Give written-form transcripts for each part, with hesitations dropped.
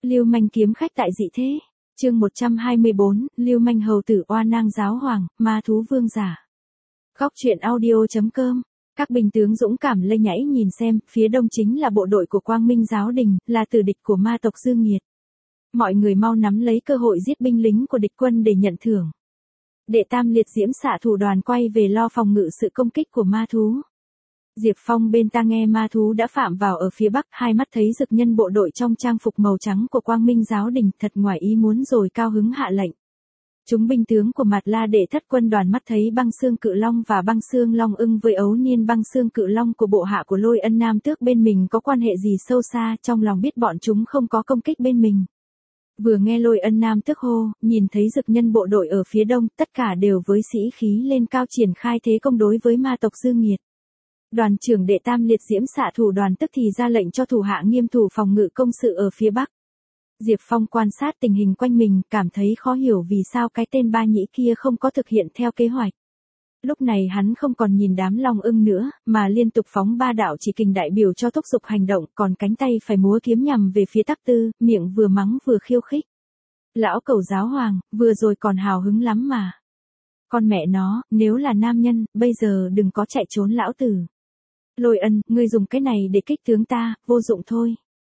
Lưu manh kiếm khách tại dị thế. Chương 124, Lưu manh hầu tử oa nang giáo hoàng, ma thú vương giả. Góc truyện audio.com. Các binh tướng dũng cảm lây nhảy nhìn xem, phía đông chính là bộ đội của Quang Minh giáo đình, là tử địch của ma tộc Dương Nghiệt. Mọi người mau nắm lấy cơ hội giết binh lính của địch quân để nhận thưởng. Đệ tam liệt diễm xạ thủ đoàn quay về lo phòng ngự sự công kích của ma thú. Diệp Phong bên ta nghe ma thú đã phạm vào ở phía bắc, hai mắt thấy dực nhân bộ đội trong trang phục màu trắng của Quang Minh giáo đình, thật ngoài ý muốn rồi cao hứng hạ lệnh. Chúng binh tướng của Mạt La Đệ thất quân đoàn mắt thấy băng xương cự long và băng xương long ưng với ấu niên băng xương cự long của bộ hạ của Lôi Ân Nam Tước bên mình có quan hệ gì sâu xa, trong lòng biết bọn chúng không có công kích bên mình. Vừa nghe Lôi Ân Nam Tước hô, nhìn thấy dực nhân bộ đội ở phía đông, tất cả đều với sĩ khí lên cao triển khai thế công đối với ma tộc Dương Nghiệt. Đoàn trưởng đệ tam liệt diễm xạ thủ đoàn tức thì ra lệnh cho thủ hạ nghiêm thủ phòng ngự công sự ở phía bắc. Diệp Phong quan sát tình hình quanh mình, cảm thấy khó hiểu vì sao cái tên ba nhĩ kia không có thực hiện theo kế hoạch. Lúc này hắn không còn nhìn đám long ưng nữa, mà liên tục phóng ba đạo chỉ kình đại biểu cho thúc giục hành động, còn cánh tay phải múa kiếm nhằm về phía Tắc Tư, miệng vừa mắng vừa khiêu khích. Lão cẩu giáo hoàng, vừa rồi còn hào hứng lắm mà. Con mẹ nó, nếu là nam nhân, bây giờ đừng có chạy trốn lão tử. Lôi Ân, ngươi dùng cái này để kích tướng ta, vô dụng thôi.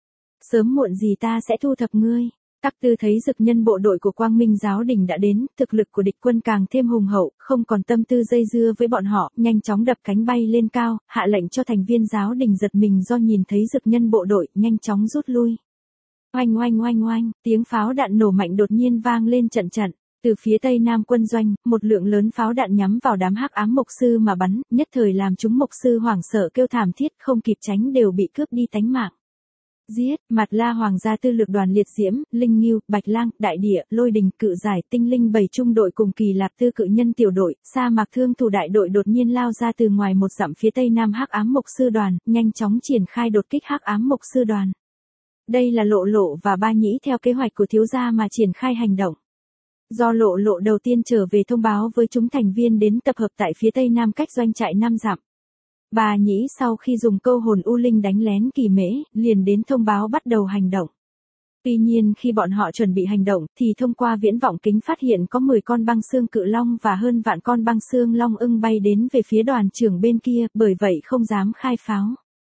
Sớm muộn gì ta sẽ thu thập ngươi. Tắc Tư thấy dực nhân bộ đội của Quang Minh giáo đình đã đến, thực lực của địch quân càng thêm hùng hậu, không còn tâm tư dây dưa với bọn họ, nhanh chóng đập cánh bay lên cao, hạ lệnh cho thành viên giáo đình giật mình do nhìn thấy dực nhân bộ đội, nhanh chóng rút lui. Oanh oanh oanh oanh, tiếng pháo đạn nổ mạnh đột nhiên vang lên trận trận. Từ phía tây nam quân doanh, một lượng lớn pháo đạn nhắm vào đám hắc ám mục sư mà bắn, nhất thời làm chúng mục sư hoảng sợ kêu thảm thiết, không kịp tránh đều bị cướp đi tánh mạng. Giết, Mạt La hoàng gia tư lược đoàn liệt diễm, linh nghiêu, bạch lang, đại địa, lôi đình, cự giải, tinh linh 7 trung đội cùng kỳ lạp tư cự nhân tiểu đội, sa mạc thương thủ đại đội đột nhiên lao ra từ ngoài một dặm phía tây nam hắc ám mục sư đoàn, nhanh chóng triển khai đột kích hắc ám mục sư đoàn. Đây là Lộ Lộ và Ba Nhĩ theo kế hoạch của thiếu gia mà triển khai hành động. Do Lộ Lộ đầu tiên trở về thông báo với chúng thành viên đến tập hợp tại phía tây nam cách doanh trại 5 dặm. Bà Nhĩ sau khi dùng câu hồn u linh đánh lén Kỳ Mễ, liền đến thông báo bắt đầu hành động. Tuy nhiên khi bọn họ chuẩn bị hành động, thì thông qua viễn vọng kính phát hiện có 10 con băng xương cự long và hơn vạn con băng xương long ưng bay đến về phía đoàn trưởng bên kia, bởi vậy không dám khai pháo.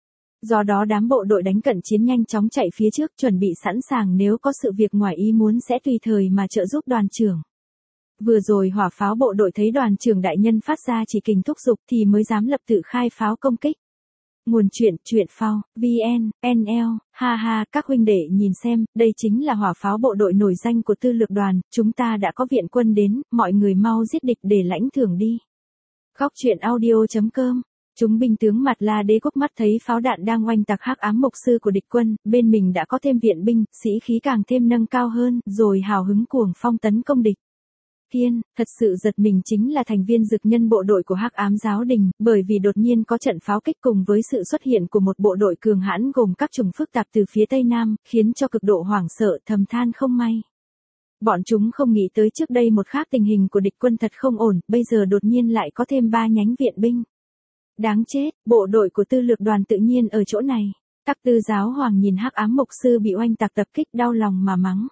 Do đó đám bộ đội đánh cận chiến nhanh chóng chạy phía trước, chuẩn bị sẵn sàng nếu có sự việc ngoài ý muốn sẽ tùy thời mà trợ giúp đoàn trưởng. Vừa rồi hỏa pháo bộ đội thấy đoàn trưởng đại nhân phát ra chỉ kình thúc giục thì mới dám lập tự khai pháo công kích. Nguồn truyện phao, VN, NL, ha ha, các huynh đệ nhìn xem, đây chính là hỏa pháo bộ đội nổi danh của tư lược đoàn, chúng ta đã có viện quân đến, mọi người mau giết địch để lãnh thưởng đi. Góc truyện audio.com. Chúng binh tướng Mạt La Đế quốc mắt thấy pháo đạn đang oanh tạc hắc ám mục sư của địch quân, bên mình đã có thêm viện binh, sĩ khí càng thêm nâng cao hơn, rồi hào hứng cuồng phong tấn công địch. Kiên, thật sự giật mình chính là thành viên dực nhân bộ đội của hắc ám giáo đình, bởi vì đột nhiên có trận pháo kích cùng với sự xuất hiện của một bộ đội cường hãn gồm các chủng phức tạp từ phía tây nam, khiến cho cực độ hoảng sợ thầm than không may. Bọn chúng không nghĩ tới trước đây một khác tình hình của địch quân thật không ổn, bây giờ đột nhiên lại có thêm 3 nhánh viện binh. Đáng chết, bộ đội của tư lược đoàn tự nhiên ở chỗ này. Tắc Tư giáo hoàng nhìn hắc ám mục sư bị oanh tạc tập kích đau lòng mà mắng.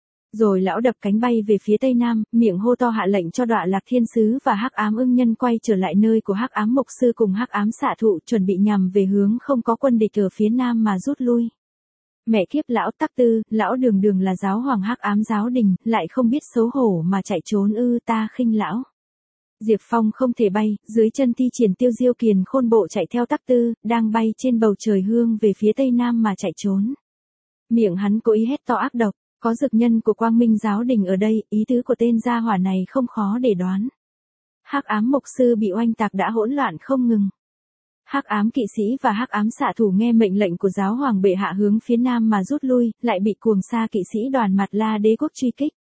Rồi lão đập cánh bay về phía tây nam, miệng hô to hạ lệnh cho Đọa Lạc Thiên Sứ và hắc ám ưng nhân quay trở lại nơi của hắc ám mục sư cùng hắc ám xạ thụ, chuẩn bị nhằm về hướng không có quân địch ở phía nam mà rút lui. Mẹ kiếp lão Tắc Tư, lão đường đường là giáo hoàng hắc ám giáo đình, lại không biết xấu hổ mà chạy trốn ư, ta khinh lão. Diệp Phong không thể bay, dưới chân thi triển tiêu diêu kiền khôn bộ chạy theo Tắc Tư, đang bay trên bầu trời hương về phía tây nam mà chạy trốn. Miệng hắn cố ý hét to ác độc, có dực nhân của Quang Minh giáo đình ở đây, ý tứ của tên gia hỏa này không khó để đoán. Hắc ám mục sư bị oanh tạc đã hỗn loạn không ngừng. Hắc ám kỵ sĩ và hắc ám xạ thủ nghe mệnh lệnh của giáo hoàng bệ hạ hướng phía nam mà rút lui, lại bị cuồng sa kỵ sĩ đoàn Mạt La Đế quốc truy kích.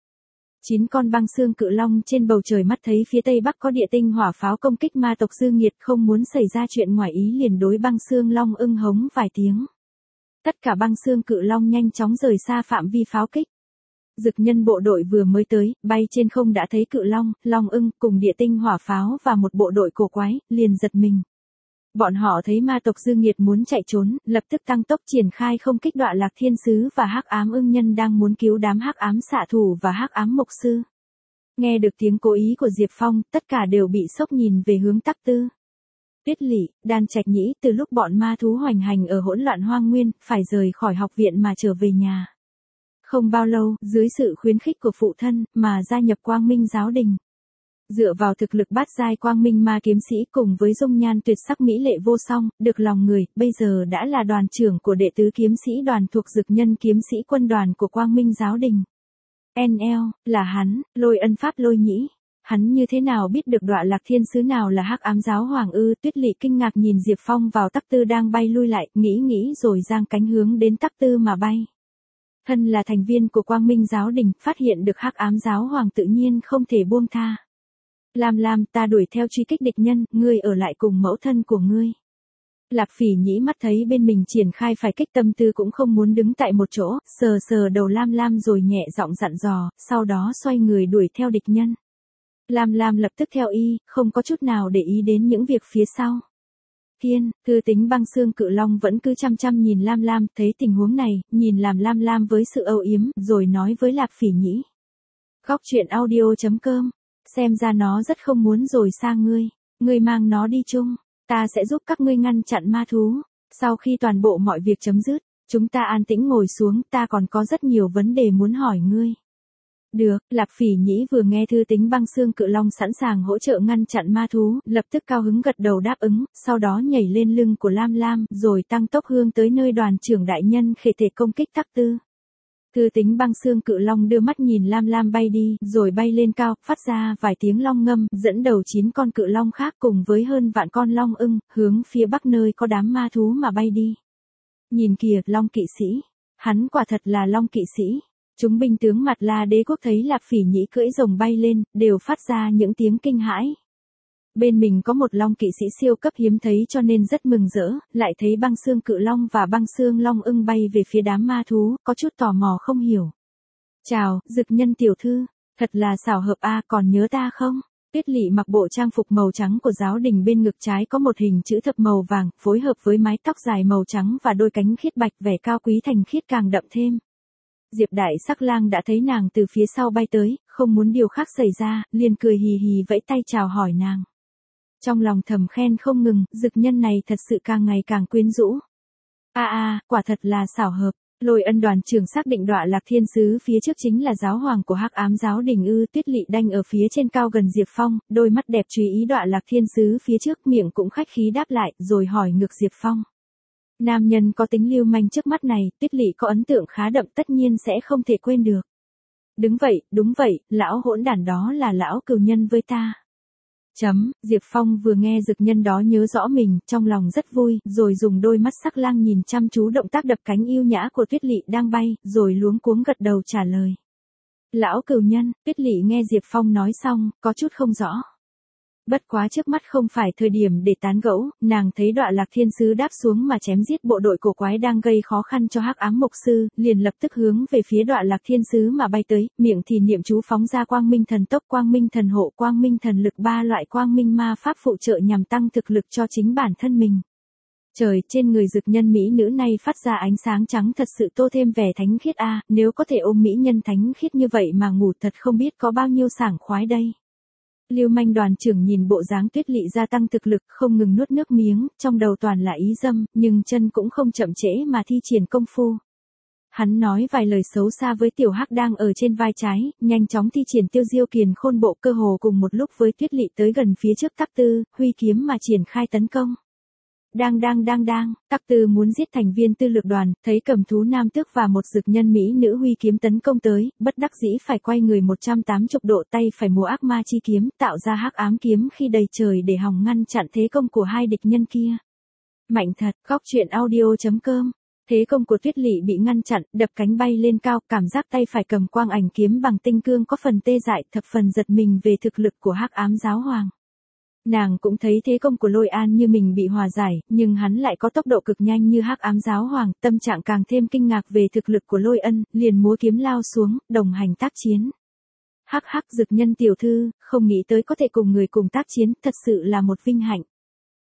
9 con băng xương cự long trên bầu trời mắt thấy phía tây bắc có địa tinh hỏa pháo công kích ma tộc Dương Nghiệt, không muốn xảy ra chuyện ngoài ý liền đối băng xương long ưng hống vài tiếng. Tất cả băng xương cự long nhanh chóng rời xa phạm vi pháo kích. Dực nhân bộ đội vừa mới tới, bay trên không đã thấy cự long, long ưng cùng địa tinh hỏa pháo và một bộ đội cổ quái, liền giật mình. Bọn họ thấy ma tộc dư nghiệt muốn chạy trốn, lập tức tăng tốc triển khai không kích Đọa Lạc Thiên Sứ và Hắc Ám Ưng Nhân đang muốn cứu đám Hắc Ám Xạ Thủ và Hắc Ám Mục Sư. Nghe được tiếng cố ý của Diệp Phong, tất cả đều bị sốc nhìn về hướng Tắc Tư. Tuyết Lỵ, Đan Trạch Nhĩ từ lúc bọn ma thú hoành hành ở hỗn loạn hoang nguyên, phải rời khỏi học viện mà trở về nhà. Không bao lâu, dưới sự khuyến khích của phụ thân, mà gia nhập Quang Minh giáo đình. Dựa vào thực lực bát giai Quang Minh ma kiếm sĩ cùng với dung nhan tuyệt sắc mỹ lệ vô song, được lòng người, bây giờ đã là đoàn trưởng của đệ tứ kiếm sĩ đoàn thuộc Dực Nhân kiếm sĩ quân đoàn của Quang Minh giáo đình. NL, là hắn, Lôi Ân Pháp Lôi Nhĩ. Hắn như thế nào biết được Đọa Lạc Thiên Sứ nào là Hắc Ám giáo hoàng ư? Tuyết Lỵ kinh ngạc nhìn Diệp Phong vào Tắc Tư đang bay lui lại, nghĩ rồi giang cánh hướng đến Tắc Tư mà bay. Thân là thành viên của Quang Minh giáo đình, phát hiện được Hắc Ám giáo hoàng tự nhiên không thể buông tha. Lam, ta đuổi theo truy kích địch nhân, ngươi ở lại cùng mẫu thân của ngươi. Lạp Phỉ Nhĩ mắt thấy bên mình triển khai phải kích, tâm tư cũng không muốn đứng tại một chỗ, sờ đầu Lam rồi nhẹ giọng dặn dò, sau đó xoay người đuổi theo địch nhân. Lam lập tức theo y, không có chút nào để ý đến những việc phía sau. Thiên, Thư Tính Băng Xương Cự Long vẫn cứ chăm nhìn Lam, thấy tình huống này, nhìn làm Lam với sự âu yếm, rồi nói với Lạp Phỉ Nhĩ. Góc truyện audio.com, xem ra nó rất không muốn rồi sang ngươi mang nó đi chung, ta sẽ giúp các ngươi ngăn chặn ma thú. Sau khi toàn bộ mọi việc chấm dứt, chúng ta an tĩnh ngồi xuống, ta còn có rất nhiều vấn đề muốn hỏi ngươi. Được, Lạp Phỉ Nhĩ vừa nghe Thư Tính Băng Xương Cự Long sẵn sàng hỗ trợ ngăn chặn ma thú, lập tức cao hứng gật đầu đáp ứng, sau đó nhảy lên lưng của Lam, rồi tăng tốc hướng tới nơi đoàn trưởng đại nhân khệ thể công kích Tắc Tư. Thư Tính Băng Xương Cự Long đưa mắt nhìn Lam bay đi, rồi bay lên cao, phát ra vài tiếng long ngâm, dẫn đầu 9 con cự long khác cùng với hơn vạn con long ưng, hướng phía bắc nơi có đám ma thú mà bay đi. Nhìn kìa, Long kỵ sĩ. Hắn quả thật là Long kỵ sĩ. Chúng binh tướng Mặt La Đế quốc thấy Lạp Phỉ Nhĩ cưỡi rồng bay lên, đều phát ra những tiếng kinh hãi. Bên mình có một Long kỵ sĩ siêu cấp hiếm thấy cho nên rất mừng rỡ, lại thấy Băng Xương Cự Long và Băng Xương Long ưng bay về phía đám ma thú, có chút tò mò không hiểu. Chào, Dực Nhân tiểu thư, thật là xảo hợp a, còn nhớ ta không? Tuyết Lỵ mặc bộ trang phục màu trắng của giáo đình, bên ngực trái có một hình chữ thập màu vàng, phối hợp với mái tóc dài màu trắng và đôi cánh khiết bạch, vẻ cao quý thành khiết càng đậm thêm. Diệp Đại Sắc Lang đã thấy nàng từ phía sau bay tới, không muốn điều khác xảy ra, liền cười hì hì vẫy tay chào hỏi nàng. Trong lòng thầm khen không ngừng, Dực Nhân này thật sự càng ngày càng quyến rũ. Quả thật là xảo hợp. Lôi Ân đoàn trưởng xác định Đọa Lạc Thiên Sứ phía trước chính là giáo hoàng của Hắc Ám giáo đình ư? Tuyết Lỵ đanh ở phía trên cao gần Diệp Phong, đôi mắt đẹp chú ý Đọa Lạc Thiên Sứ phía trước, miệng cũng khách khí đáp lại, rồi hỏi ngược Diệp Phong. Nam nhân có tính lưu manh trước mắt này, Tuyết Lỵ có ấn tượng khá đậm, tất nhiên sẽ không thể quên được. Đúng vậy, lão hỗn đản đó là lão cừu nhân với ta. Diệp Phong vừa nghe Dực Nhân đó nhớ rõ mình, trong lòng rất vui, rồi dùng đôi mắt sắc lang nhìn chăm chú động tác đập cánh yêu nhã của Tuyết Lỵ đang bay, rồi luống cuống gật đầu trả lời. Lão cừu nhân, Tuyết Lỵ nghe Diệp Phong nói xong, có chút không rõ. Bất quá trước mắt không phải thời điểm để tán gẫu, nàng thấy Đọa Lạc Thiên Sứ đáp xuống mà chém giết bộ đội cổ quái đang gây khó khăn cho Hắc Ám Mục Sư, liền lập tức hướng về phía Đọa Lạc Thiên Sứ mà bay tới, miệng thì niệm chú phóng ra Quang Minh Thần Tốc, Quang Minh Thần Hộ, Quang Minh Thần Lực, 3 loại quang minh ma pháp phụ trợ nhằm tăng thực lực cho chính bản thân mình. Trời, trên người Dực Nhân mỹ nữ này phát ra ánh sáng trắng thật sự tô thêm vẻ thánh khiết a, nếu có thể ôm mỹ nhân thánh khiết như vậy mà ngủ thật không biết có bao nhiêu sảng khoái đây. Lưu manh đoàn trưởng nhìn bộ dáng Tuyết Lỵ gia tăng thực lực, không ngừng nuốt nước miếng, trong đầu toàn là ý dâm, nhưng chân cũng không chậm trễ mà thi triển công phu. Hắn nói vài lời xấu xa với tiểu Hắc đang ở trên vai trái, nhanh chóng thi triển Tiêu Diêu Kiền Khôn Bộ, cơ hồ cùng một lúc với Tuyết Lỵ tới gần phía trước Tắc Tư, huy kiếm mà triển khai tấn công. Đang, Tắc Tư muốn giết thành viên tư lược đoàn, thấy cầm thú nam tước và một Dực Nhân mỹ nữ huy kiếm tấn công tới, bất đắc dĩ phải quay người 180 độ, tay phải múa ác ma chi kiếm, tạo ra hắc ám kiếm khi đầy trời để hòng ngăn chặn thế công của hai địch nhân kia. Mạnh thật, góc truyện audio.com. Thế công của Tuyết Lỵ bị ngăn chặn, đập cánh bay lên cao, cảm giác tay phải cầm quang ảnh kiếm bằng tinh cương có phần tê dại, thập phần giật mình về thực lực của Hắc Ám giáo hoàng. Nàng cũng thấy thế công của Lôi An như mình bị hòa giải, nhưng hắn lại có tốc độ cực nhanh như Hắc Ám giáo hoàng, tâm trạng càng thêm kinh ngạc về thực lực của Lôi Ân, liền múa kiếm lao xuống, đồng hành tác chiến. Hắc, Dực Nhân tiểu thư, không nghĩ tới có thể cùng người cùng tác chiến, thật sự là một vinh hạnh.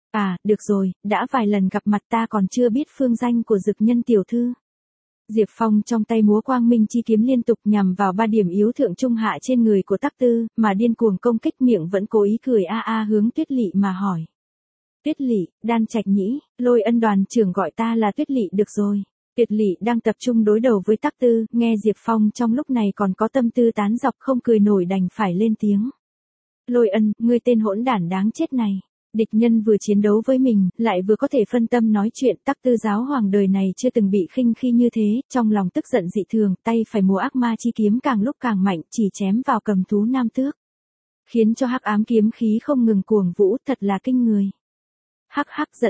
À, được rồi, đã vài lần gặp mặt ta còn chưa biết phương danh của Dực Nhân tiểu thư. Diệp Phong trong tay múa quang minh chi kiếm liên tục nhằm vào 3 điểm yếu thượng trung hạ trên người của Tắc Tư, mà điên cuồng công kích, miệng vẫn cố ý cười hướng Tuyết Lị mà hỏi. Tuyết Lị, Đan Trạch Nhĩ, Lôi Ân đoàn trưởng gọi ta là Tuyết Lị được rồi. Tuyết Lị đang tập trung đối đầu với Tắc Tư, nghe Diệp Phong trong lúc này còn có tâm tư tán dọc không cười nổi đành phải lên tiếng. Lôi Ân, ngươi tên hỗn đản đáng chết này. Địch nhân vừa chiến đấu với mình, lại vừa có thể phân tâm nói chuyện. Tắc Tư giáo hoàng đời này chưa từng bị khinh khi như thế, trong lòng tức giận dị thường, tay phải múa ác ma chi kiếm càng lúc càng mạnh, chỉ chém vào cầm thú nam tước. Khiến cho hắc ám kiếm khí không ngừng cuồng vũ, thật là kinh người. Hắc,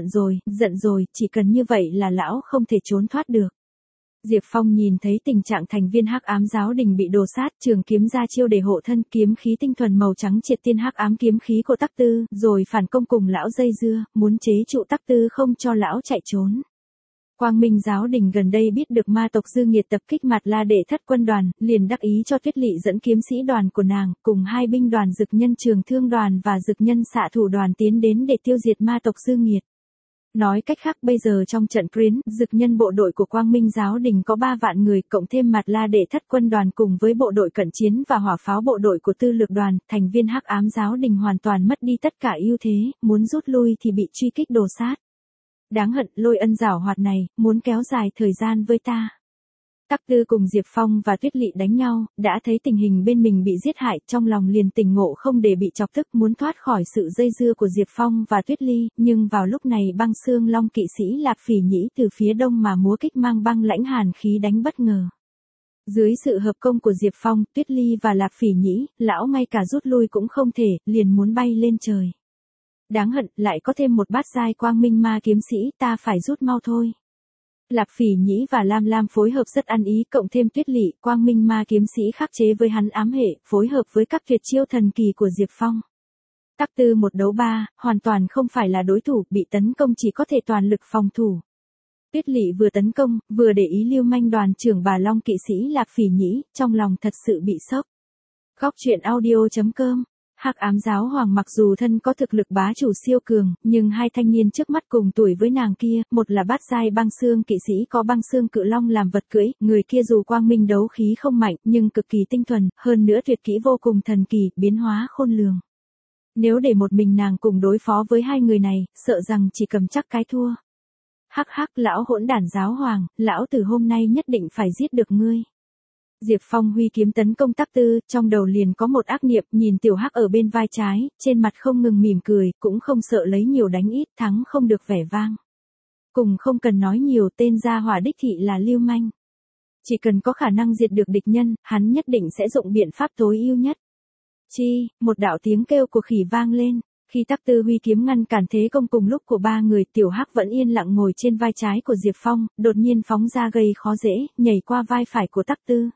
giận rồi, chỉ cần như vậy là lão không thể trốn thoát được. Diệp Phong nhìn thấy tình trạng thành viên hắc ám giáo đình bị đồ sát, trường kiếm ra chiêu để hộ thân, kiếm khí tinh thuần màu trắng triệt tiên hắc ám kiếm khí của Tắc Tư, rồi phản công cùng lão dây dưa, muốn chế trụ Tắc Tư không cho lão chạy trốn. Quang Minh giáo đình gần đây biết được ma tộc dư nghiệt tập kích Mạt La Đệ Thất quân đoàn, liền đắc ý cho Tuyết Lị dẫn kiếm sĩ đoàn của nàng, cùng 2 binh đoàn Dực Nhân Trường Thương đoàn và Dực Nhân Xạ Thủ đoàn tiến đến để tiêu diệt ma tộc dư nghiệt. Nói cách khác bây giờ trong trận Prince, Dực Nhân bộ đội của Quang Minh giáo đình có 3 vạn người, cộng thêm Mạt La Đệ Thất quân đoàn cùng với bộ đội cận chiến và hỏa pháo bộ đội của Tư Lược đoàn, thành viên hắc ám giáo đình hoàn toàn mất đi tất cả ưu thế, muốn rút lui thì bị truy kích đồ sát. Đáng hận, Lôi Ân giảo hoạt này, muốn kéo dài thời gian với ta. Tắc Tư cùng Diệp Phong và Tuyết Lị đánh nhau, đã thấy tình hình bên mình bị giết hại, trong lòng liền tỉnh ngộ không để bị chọc tức, muốn thoát khỏi sự dây dưa của Diệp Phong và Tuyết Ly, nhưng vào lúc này Băng Xương Long kỵ sĩ Lạp Phỉ Nhĩ từ phía đông mà múa kích mang băng lãnh hàn khí đánh bất ngờ. Dưới sự hợp công của Diệp Phong, Tuyết Ly và Lạp Phỉ Nhĩ, lão ngay cả rút lui cũng không thể, liền muốn bay lên trời. Đáng hận, lại có thêm một bát giai quang minh ma kiếm sĩ, ta phải rút mau thôi. Lạp Phỉ Nhĩ và Lam Lam phối hợp rất ăn ý, cộng thêm Tuyết Lị, quang minh ma kiếm sĩ khắc chế với hắn ám hệ, phối hợp với các tuyệt chiêu thần kỳ của Diệp Phong. Tắc Tư 1 đấu 3, hoàn toàn không phải là đối thủ, bị tấn công chỉ có thể toàn lực phòng thủ. Tuyết Lị vừa tấn công, vừa để ý lưu manh đoàn trưởng Bà Long kỵ sĩ Lạp Phỉ Nhĩ, trong lòng thật sự bị sốc. Góc truyện audio.com. Hắc ám giáo hoàng mặc dù thân có thực lực bá chủ siêu cường, nhưng 2 thanh niên trước mắt cùng tuổi với nàng kia, một là bát giai băng xương kỵ sĩ có băng xương cự long làm vật cưỡi, người kia dù quang minh đấu khí không mạnh, nhưng cực kỳ tinh thuần, hơn nữa tuyệt kỹ vô cùng thần kỳ, biến hóa khôn lường. Nếu để một mình nàng cùng đối phó với 2 người này, sợ rằng chỉ cầm chắc cái thua. Hắc, lão hỗn đản giáo hoàng, lão tử hôm nay nhất định phải giết được ngươi. Diệp Phong huy kiếm tấn công Tắc Tư, trong đầu liền có một ác niệm, nhìn tiểu hắc ở bên vai trái, trên mặt không ngừng mỉm cười, cũng không sợ lấy nhiều đánh ít, thắng không được vẻ vang. Cùng không cần nói nhiều, tên gia hỏa đích thị là lưu manh. Chỉ cần có khả năng diệt được địch nhân, hắn nhất định sẽ dụng biện pháp tối ưu nhất. Chi, một đạo tiếng kêu của khỉ vang lên. Khi Tắc Tư huy kiếm ngăn cản thế công cùng lúc của 3 người, tiểu hắc vẫn yên lặng ngồi trên vai trái của Diệp Phong, đột nhiên phóng ra gây khó dễ, nhảy qua vai phải của Tắc Tư.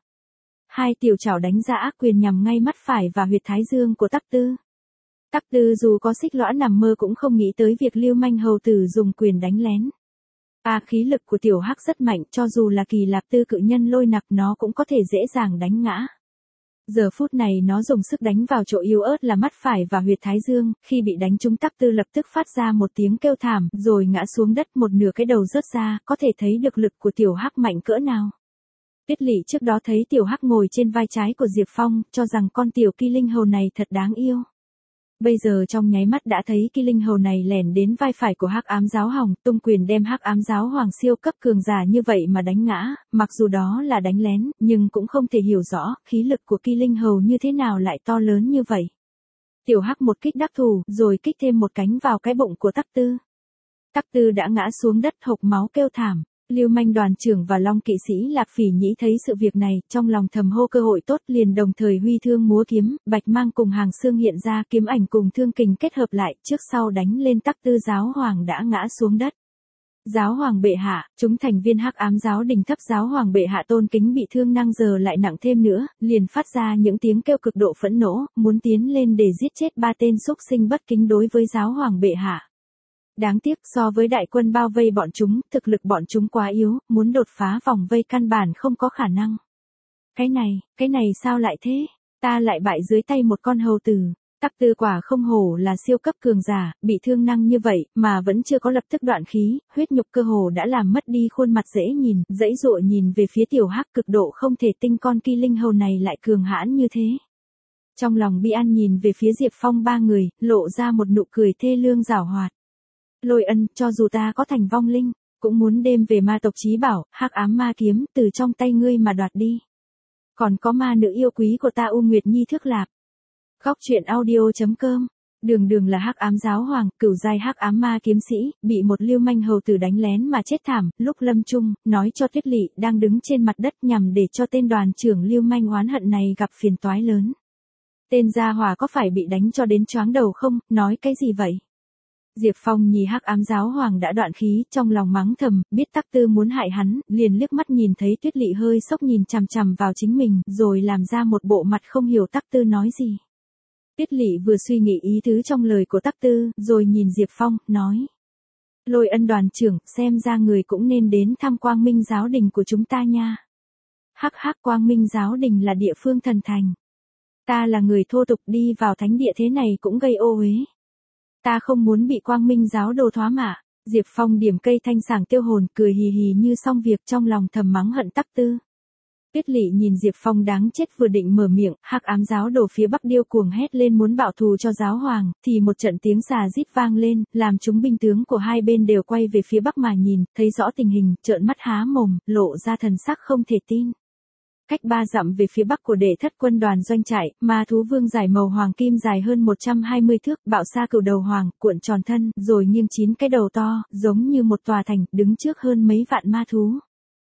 2 tiểu trảo đánh ra ác quyền nhằm ngay mắt phải và huyệt thái dương của Tắc Tư. Tắc Tư dù có xích lõa nằm mơ cũng không nghĩ tới việc lưu manh hầu tử dùng quyền đánh lén. Khí lực của tiểu hắc rất mạnh, cho dù là Kỳ Lạp Tư cự nhân lôi nặc nó cũng có thể dễ dàng đánh ngã. Giờ phút này nó dùng sức đánh vào chỗ yếu ớt là mắt phải và huyệt thái dương, khi bị đánh trúng Tắc Tư lập tức phát ra một tiếng kêu thảm, rồi ngã xuống đất, một nửa cái đầu rớt ra, có thể thấy được lực của tiểu hắc mạnh cỡ nào. Tuyết Lị trước đó thấy tiểu hắc ngồi trên vai trái của Diệp Phong, cho rằng con tiểu kỳ linh hầu này thật đáng yêu. Bây giờ trong nháy mắt đã thấy kỳ linh hầu này lẻn đến vai phải của hắc ám giáo hoàng, tung quyền đem hắc ám giáo hoàng siêu cấp cường giả như vậy mà đánh ngã, mặc dù đó là đánh lén, nhưng cũng không thể hiểu rõ, khí lực của kỳ linh hầu như thế nào lại to lớn như vậy. Tiểu hắc một kích đắc thủ, rồi kích thêm một cánh vào cái bụng của Tắc Tư. Tắc Tư đã ngã xuống đất hộc máu kêu thảm. Lưu manh đoàn trưởng và Long kỵ sĩ Lạp Phỉ Nhĩ thấy sự việc này, trong lòng thầm hô cơ hội tốt, liền đồng thời huy thương múa kiếm, bạch mang cùng hàng xương hiện ra, kiếm ảnh cùng thương kình kết hợp lại, trước sau đánh lên Tắc Tư giáo hoàng đã ngã xuống đất. Giáo hoàng bệ hạ, chúng thành viên hắc ám giáo đình thấp giáo hoàng bệ hạ tôn kính bị thương năng giờ lại nặng thêm nữa, liền phát ra những tiếng kêu cực độ phẫn nộ, muốn tiến lên để giết chết 3 tên xúc sinh bất kính đối với giáo hoàng bệ hạ. Đáng tiếc so với đại quân bao vây bọn chúng, thực lực bọn chúng quá yếu, muốn đột phá vòng vây căn bản không có khả năng. Cái này sao lại thế? Ta lại bại dưới tay một con hầu tử. Tắc Tư quả không hổ là siêu cấp cường giả, bị thương năng như vậy mà vẫn chưa có lập tức đoạn khí, huyết nhục cơ hồ đã làm mất đi khuôn mặt dễ nhìn, dãy dụa nhìn về phía tiểu hắc cực độ không thể tin con kỳ linh hầu này lại cường hãn như thế. Trong lòng bi an nhìn về phía Diệp Phong ba người, lộ ra một nụ cười thê lương giảo hoạt. Lôi Ân, cho dù ta có thành vong linh, cũng muốn đem về ma tộc chí bảo, hắc ám ma kiếm từ trong tay ngươi mà đoạt đi. Còn có ma nữ yêu quý của ta U Nguyệt Nhi Thước Lạp. Góc truyện audio.com. Đường Đường là hắc ám giáo hoàng, cửu giai hắc ám ma kiếm sĩ, bị một lưu manh hầu tử đánh lén mà chết thảm. Lúc lâm chung, nói cho Tuyết Lỵ đang đứng trên mặt đất nhằm để cho tên đoàn trưởng lưu manh oán hận này gặp phiền toái lớn. Tên gia hỏa có phải bị đánh cho đến choáng đầu không, nói cái gì vậy? Diệp Phong nhìn hắc ám giáo hoàng đã đoạn khí, trong lòng mắng thầm, biết Tắc Tư muốn hại hắn, liền liếc mắt nhìn thấy Tuyết Lỵ hơi sốc nhìn chằm chằm vào chính mình, rồi làm ra một bộ mặt không hiểu Tắc Tư nói gì. Tuyết Lỵ vừa suy nghĩ ý tứ trong lời của Tắc Tư, rồi nhìn Diệp Phong, nói. Lôi Ân đoàn trưởng, xem ra người cũng nên đến thăm Quang Minh giáo đình của chúng ta nha. Hắc hắc, Quang Minh giáo đình là địa phương thần thành. Ta là người thô tục, đi vào thánh địa thế này cũng gây ô uế. Ta không muốn bị Quang Minh giáo đồ thoá mạ. Diệp Phong điểm cây thanh sảng tiêu hồn, cười hì hì như xong việc, trong lòng thầm mắng hận Tắc Tư. Tuyết Lỵ nhìn Diệp Phong đáng chết vừa định mở miệng, hắc ám giáo đồ phía bắc điêu cuồng hét lên muốn bảo thù cho giáo hoàng, thì một trận tiếng xà rít vang lên, làm chúng binh tướng của hai bên đều quay về phía bắc mà nhìn, thấy rõ tình hình, trợn mắt há mồm, lộ ra thần sắc không thể tin. Cách 3 dặm về phía bắc của đệ thất quân đoàn doanh trại, ma thú vương giải màu hoàng kim dài hơn 120 thước, bạo sa cửu đầu hoàng, cuộn tròn thân, rồi nghiêng 9 cái đầu to, giống như một tòa thành, đứng trước hơn mấy vạn ma thú.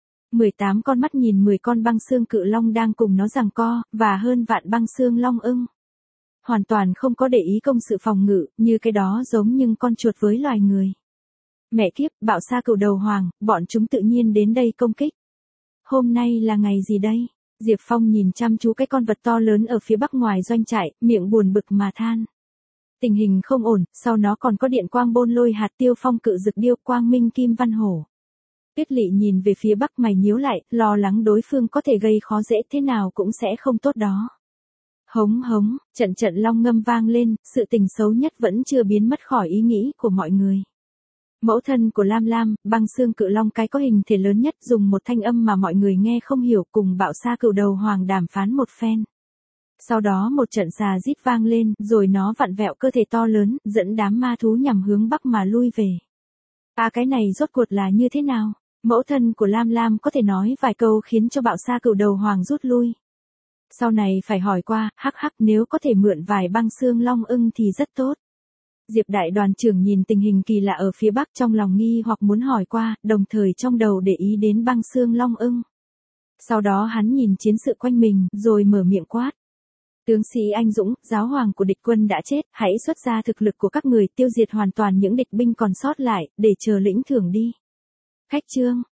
18 con mắt nhìn 10 con băng xương cự long đang cùng nó giằng co, và hơn vạn băng xương long ưng. Hoàn toàn không có để ý công sự phòng ngự, như cái đó giống như con chuột với loài người. Mẹ kiếp, bạo sa cửu đầu hoàng, bọn chúng tự nhiên đến đây công kích. Hôm nay là ngày gì đây? Diệp Phong nhìn chăm chú cái con vật to lớn ở phía bắc ngoài doanh trại, miệng buồn bực mà than. Tình hình không ổn, sau nó còn có điện quang bôn lôi hạt tiêu phong cự dực điêu quang minh kim văn hổ. Tuyết Lỵ nhìn về phía bắc mày nhíu lại, lo lắng đối phương có thể gây khó dễ thế nào cũng sẽ không tốt đó. Hống hống, trận trận long ngâm vang lên, sự tình xấu nhất vẫn chưa biến mất khỏi ý nghĩ của mọi người. Mẫu thân của Lam Lam, băng xương cự long cái có hình thể lớn nhất dùng một thanh âm mà mọi người nghe không hiểu cùng bạo sa cửu đầu hoàng đàm phán một phen. Sau đó một trận xà rít vang lên, rồi nó vặn vẹo cơ thể to lớn, dẫn đám ma thú nhằm hướng bắc mà lui về. Cái này rốt cuộc là như thế nào? Mẫu thân của Lam Lam có thể nói vài câu khiến cho bạo sa cửu đầu hoàng rút lui. Sau này phải hỏi qua, hắc hắc, nếu có thể mượn vài băng xương long ưng thì rất tốt. Diệp đại đoàn trưởng nhìn tình hình kỳ lạ ở phía bắc trong lòng nghi hoặc muốn hỏi qua, đồng thời trong đầu để ý đến băng xương long ưng. Sau đó hắn nhìn chiến sự quanh mình, rồi mở miệng quát. Tướng sĩ anh dũng, giáo hoàng của địch quân đã chết, hãy xuất ra thực lực của các người tiêu diệt hoàn toàn những địch binh còn sót lại, để chờ lĩnh thưởng đi. Khách trương,